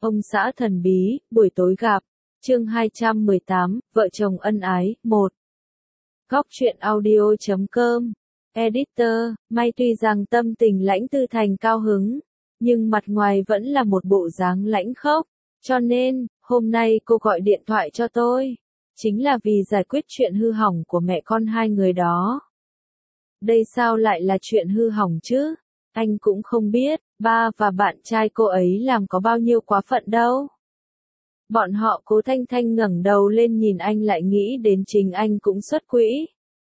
Ông xã thần bí, buổi tối gặp. Chương 218, vợ chồng ân ái, 1. Góc truyện audio.com. Editor, May tuy rằng tâm tình Lãnh Tư Thành cao hứng, nhưng mặt ngoài vẫn là một bộ dáng lãnh khốc, cho nên, hôm nay cô gọi điện thoại cho tôi, chính là vì giải quyết chuyện hư hỏng của mẹ con hai người đó. Đây sao lại là chuyện hư hỏng chứ? Anh cũng không biết, ba và bạn trai cô ấy làm có bao nhiêu quá phận đâu. Bọn họ Cố Thanh Thanh ngẩng đầu lên nhìn anh lại nghĩ đến chính anh cũng xuất quỹ.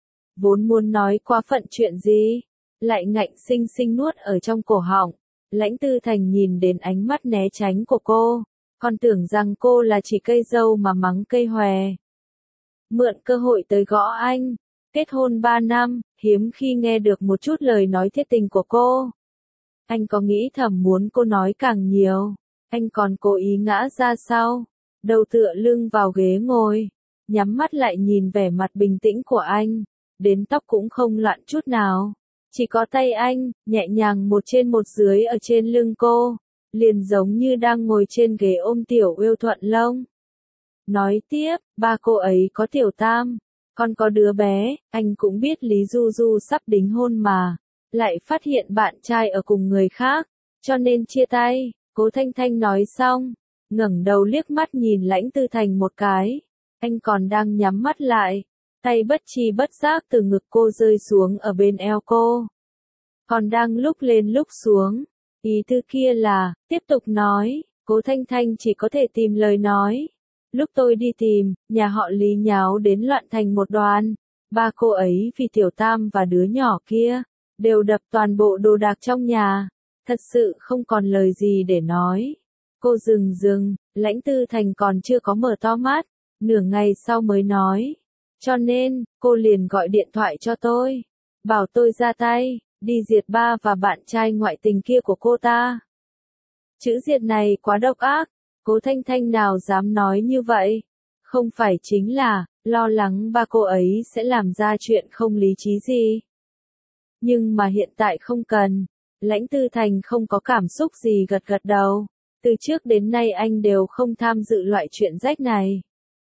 Vốn muốn nói quá phận chuyện gì, lại ngạnh sinh sinh nuốt ở trong cổ họng. Lãnh Tư Thành nhìn đến ánh mắt né tránh của cô, còn tưởng rằng cô là chỉ cây dâu mà mắng cây hòe. Mượn cơ hội tới gõ anh, kết hôn 3 năm, hiếm khi nghe được một chút lời nói thiết tình của cô. Anh có nghĩ thầm muốn cô nói càng nhiều, anh còn cố ý ngã ra sau, đầu tựa lưng vào ghế ngồi, nhắm mắt lại nhìn vẻ mặt bình tĩnh của anh, đến tóc cũng không loạn chút nào. Chỉ có tay anh, nhẹ nhàng một trên một dưới ở trên lưng cô, liền giống như đang ngồi trên ghế ôm tiểu yêu thuận lông. Nói tiếp, ba cô ấy có tiểu tam, còn có đứa bé, anh cũng biết Lý Du Du sắp đính hôn mà, lại phát hiện bạn trai ở cùng người khác, cho nên chia tay. Cố Thanh Thanh nói xong, ngẩng đầu liếc mắt nhìn Lãnh Tư Thành một cái, anh còn đang nhắm mắt lại, tay bất chi bất giác từ ngực cô rơi xuống ở bên eo cô. Còn đang lúc lên lúc xuống, ý tư kia là, tiếp tục nói, Cố Thanh Thanh chỉ có thể tìm lời nói. Lúc tôi đi tìm, nhà họ Lý nháo đến loạn thành một đoàn, ba cô ấy vì tiểu tam và đứa nhỏ kia, đều đập toàn bộ đồ đạc trong nhà, thật sự không còn lời gì để nói. Cô dừng, Lãnh Tư Thành còn chưa có mở to mắt, nửa ngày sau mới nói, cho nên, cô liền gọi điện thoại cho tôi, bảo tôi ra tay, đi diệt ba và bạn trai ngoại tình kia của cô ta. Chữ diệt này quá độc ác, Cố Thanh Thanh nào dám nói như vậy, không phải chính là, lo lắng ba cô ấy sẽ làm ra chuyện không lý trí gì. Nhưng mà hiện tại không cần, Lãnh Tư Thành không có cảm xúc gì gật gật đầu, từ trước đến nay anh đều không tham dự loại chuyện rách này.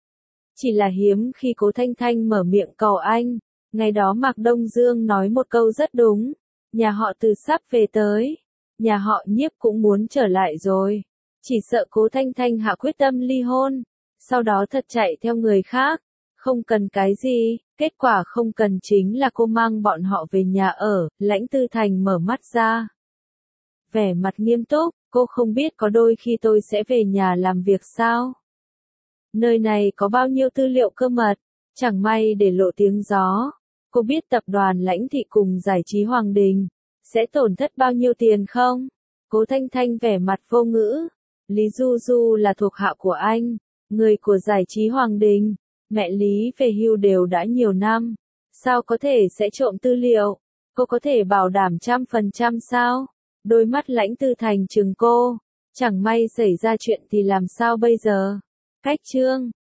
Chỉ là hiếm khi Cố Thanh Thanh mở miệng cầu anh, ngày đó Mạc Đông Dương nói một câu rất đúng, nhà họ Từ sắp về tới, nhà họ Nhiếp cũng muốn trở lại rồi, chỉ sợ Cố Thanh Thanh hạ quyết tâm ly hôn, sau đó thật chạy theo người khác, không cần cái gì, kết quả không cần chính là cô mang bọn họ về nhà ở. Lãnh Tư Thành mở mắt ra, vẻ mặt nghiêm túc, cô không biết có đôi khi tôi sẽ về nhà làm việc sao? Nơi này có bao nhiêu tư liệu cơ mật, chẳng may để lộ tiếng gió. Cô biết tập đoàn Lãnh Thị cùng Giải trí Hoàng Đình sẽ tổn thất bao nhiêu tiền không? Cố Thanh Thanh vẻ mặt vô ngữ. Lý Du Du là thuộc hạ của anh, người của Giải trí Hoàng Đình, mẹ Lý về hưu đều đã nhiều năm, sao có thể sẽ trộm tư liệu? Cô có thể bảo đảm 100% sao? Đôi mắt Lãnh Tư Thành trừng cô, chẳng may xảy ra chuyện thì làm sao bây giờ? Cách chương